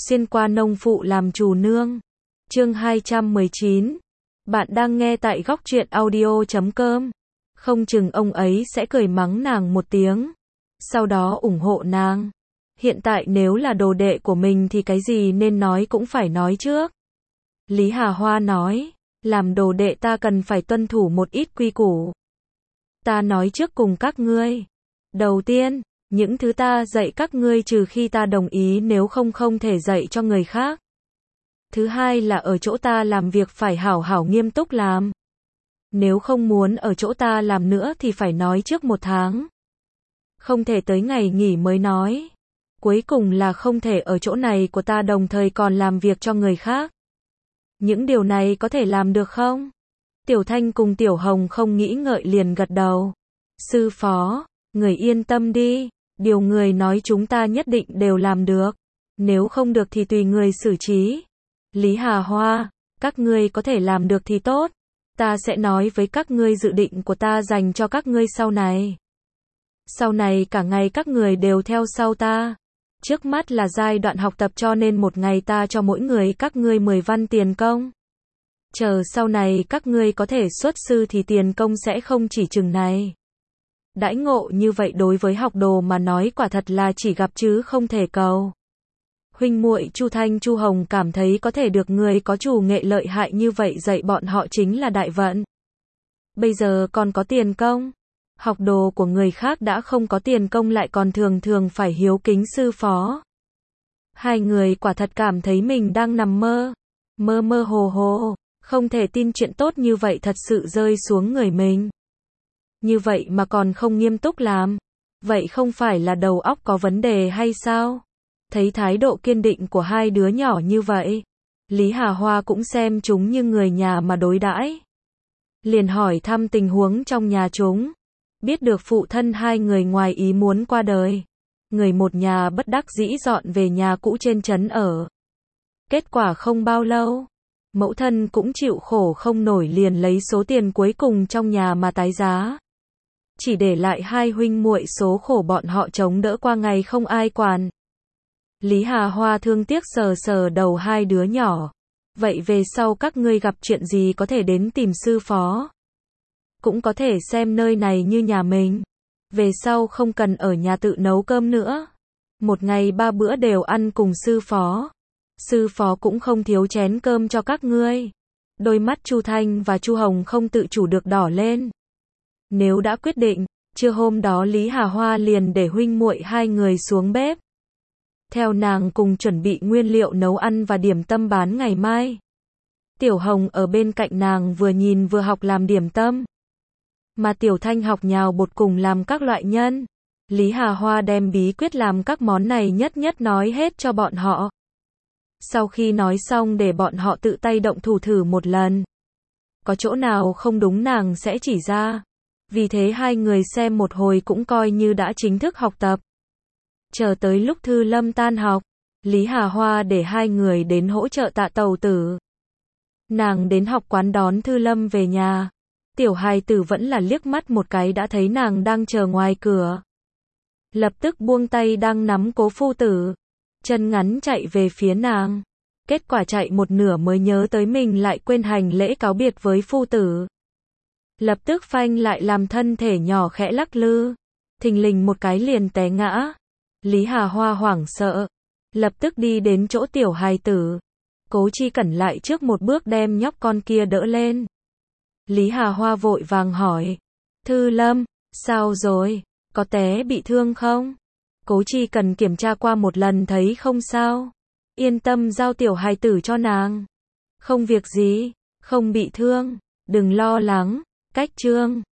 xuyên qua nông phụ làm chủ nương. Chương 219. Bạn đang nghe tại góc truyện audio.com. Không chừng ông ấy sẽ cười mắng nàng một tiếng, sau đó ủng hộ nàng. Hiện tại nếu là đồ đệ của mình thì cái gì nên nói cũng phải nói trước. Lý Hà Hoa nói, làm đồ đệ ta cần phải tuân thủ một ít quy củ. Ta nói trước cùng các ngươi. Đầu tiên, những thứ ta dạy các ngươi trừ khi ta đồng ý, nếu không không thể dạy cho người khác. Thứ hai là ở chỗ ta làm việc phải hảo hảo nghiêm túc làm. Nếu không muốn ở chỗ ta làm nữa thì phải nói trước 1 tháng. Không thể tới ngày nghỉ mới nói. Cuối cùng là không thể ở chỗ này của ta đồng thời còn làm việc cho người khác. Những điều này có thể làm được không? Tiểu Thanh cùng Tiểu Hồng không nghĩ ngợi liền gật đầu. Sư phó, người yên tâm đi, điều người nói chúng ta nhất định đều làm được. Nếu không được thì tùy người xử trí. Lý Hà Hoa, các ngươi có thể làm được thì tốt. Ta sẽ nói với các ngươi dự định của ta dành cho các ngươi sau này. Sau này cả ngày các người đều theo sau ta. Trước mắt là giai đoạn học tập cho nên một ngày ta cho mỗi người các ngươi 10 văn tiền công. Chờ sau này các ngươi có thể xuất sư thì tiền công sẽ không chỉ chừng này. Đãi ngộ như vậy đối với học đồ mà nói quả thật là chỉ gặp chứ không thể cầu. Huynh muội Chu Thanh Chu Hồng cảm thấy có thể được người có chủ nghệ lợi hại như vậy dạy bọn họ chính là đại vận. Bây giờ còn có tiền công. Học đồ của người khác đã không có tiền công lại còn thường thường phải hiếu kính sư phó. Hai người quả thật cảm thấy mình đang nằm mơ. Mơ mơ hồ hồ, không thể tin chuyện tốt như vậy thật sự rơi xuống người mình. Như vậy mà còn không nghiêm túc làm. Vậy không phải là đầu óc có vấn đề hay sao? Thấy thái độ kiên định của hai đứa nhỏ như vậy, Lý Hà Hoa cũng xem chúng như người nhà mà đối đãi. Liền hỏi thăm tình huống trong nhà chúng. Biết được phụ thân hai người ngoài ý muốn qua đời. Người một nhà bất đắc dĩ dọn về nhà cũ trên trấn ở. Kết quả không bao lâu, mẫu thân cũng chịu khổ không nổi liền lấy số tiền cuối cùng trong nhà mà tái giá. Chỉ để lại hai huynh muội số khổ bọn họ chống đỡ qua ngày không ai quản. Lý Hà Hoa thương tiếc sờ sờ đầu hai đứa nhỏ. Vậy về sau các ngươi gặp chuyện gì có thể đến tìm sư phó. Cũng có thể xem nơi này như nhà mình. Về sau không cần ở nhà tự nấu cơm nữa. Một ngày 3 bữa đều ăn cùng sư phó. Sư phó cũng không thiếu chén cơm cho các ngươi. Đôi mắt Chu Thanh và Chu Hồng không tự chủ được đỏ lên. Nếu đã quyết định, trưa hôm đó Lý Hà Hoa liền để huynh muội hai người xuống bếp. Theo nàng cùng chuẩn bị nguyên liệu nấu ăn và điểm tâm bán ngày mai. Tiểu Hồng ở bên cạnh nàng vừa nhìn vừa học làm điểm tâm. Mà Tiểu Thanh học nhào bột cùng làm các loại nhân. Lý Hà Hoa đem bí quyết làm các món này nhất nhất nói hết cho bọn họ. Sau khi nói xong để bọn họ tự tay động thủ thử một lần. Có chỗ nào không đúng nàng sẽ chỉ ra. Vì thế hai người xem một hồi cũng coi như đã chính thức học tập. Chờ tới lúc Thư Lâm tan học, Lý Hà Hoa để hai người đến hỗ trợ Tạ Tẩu Tử. Nàng đến học quán đón Thư Lâm về nhà. Tiểu hài tử vẫn là liếc mắt một cái đã thấy nàng đang chờ ngoài cửa. Lập tức buông tay đang nắm Cố phu tử. Chân ngắn chạy về phía nàng. Kết quả chạy một nửa mới nhớ tới mình lại quên hành lễ cáo biệt với phu tử. Lập tức phanh lại làm thân thể nhỏ khẽ lắc lư. Thình lình một cái liền té ngã. Lý Hà Hoa hoảng sợ. Lập tức đi đến chỗ tiểu hài tử. Cố Chi Cẩn lại trước một bước đem nhóc con kia đỡ lên. Lý Hà Hoa vội vàng hỏi. Thư Lâm, sao rồi? Có té bị thương không? Cố Chi Cẩn kiểm tra qua một lần thấy không sao. Yên tâm giao tiểu hài tử cho nàng. Không việc gì, không bị thương, đừng lo lắng. Cách chương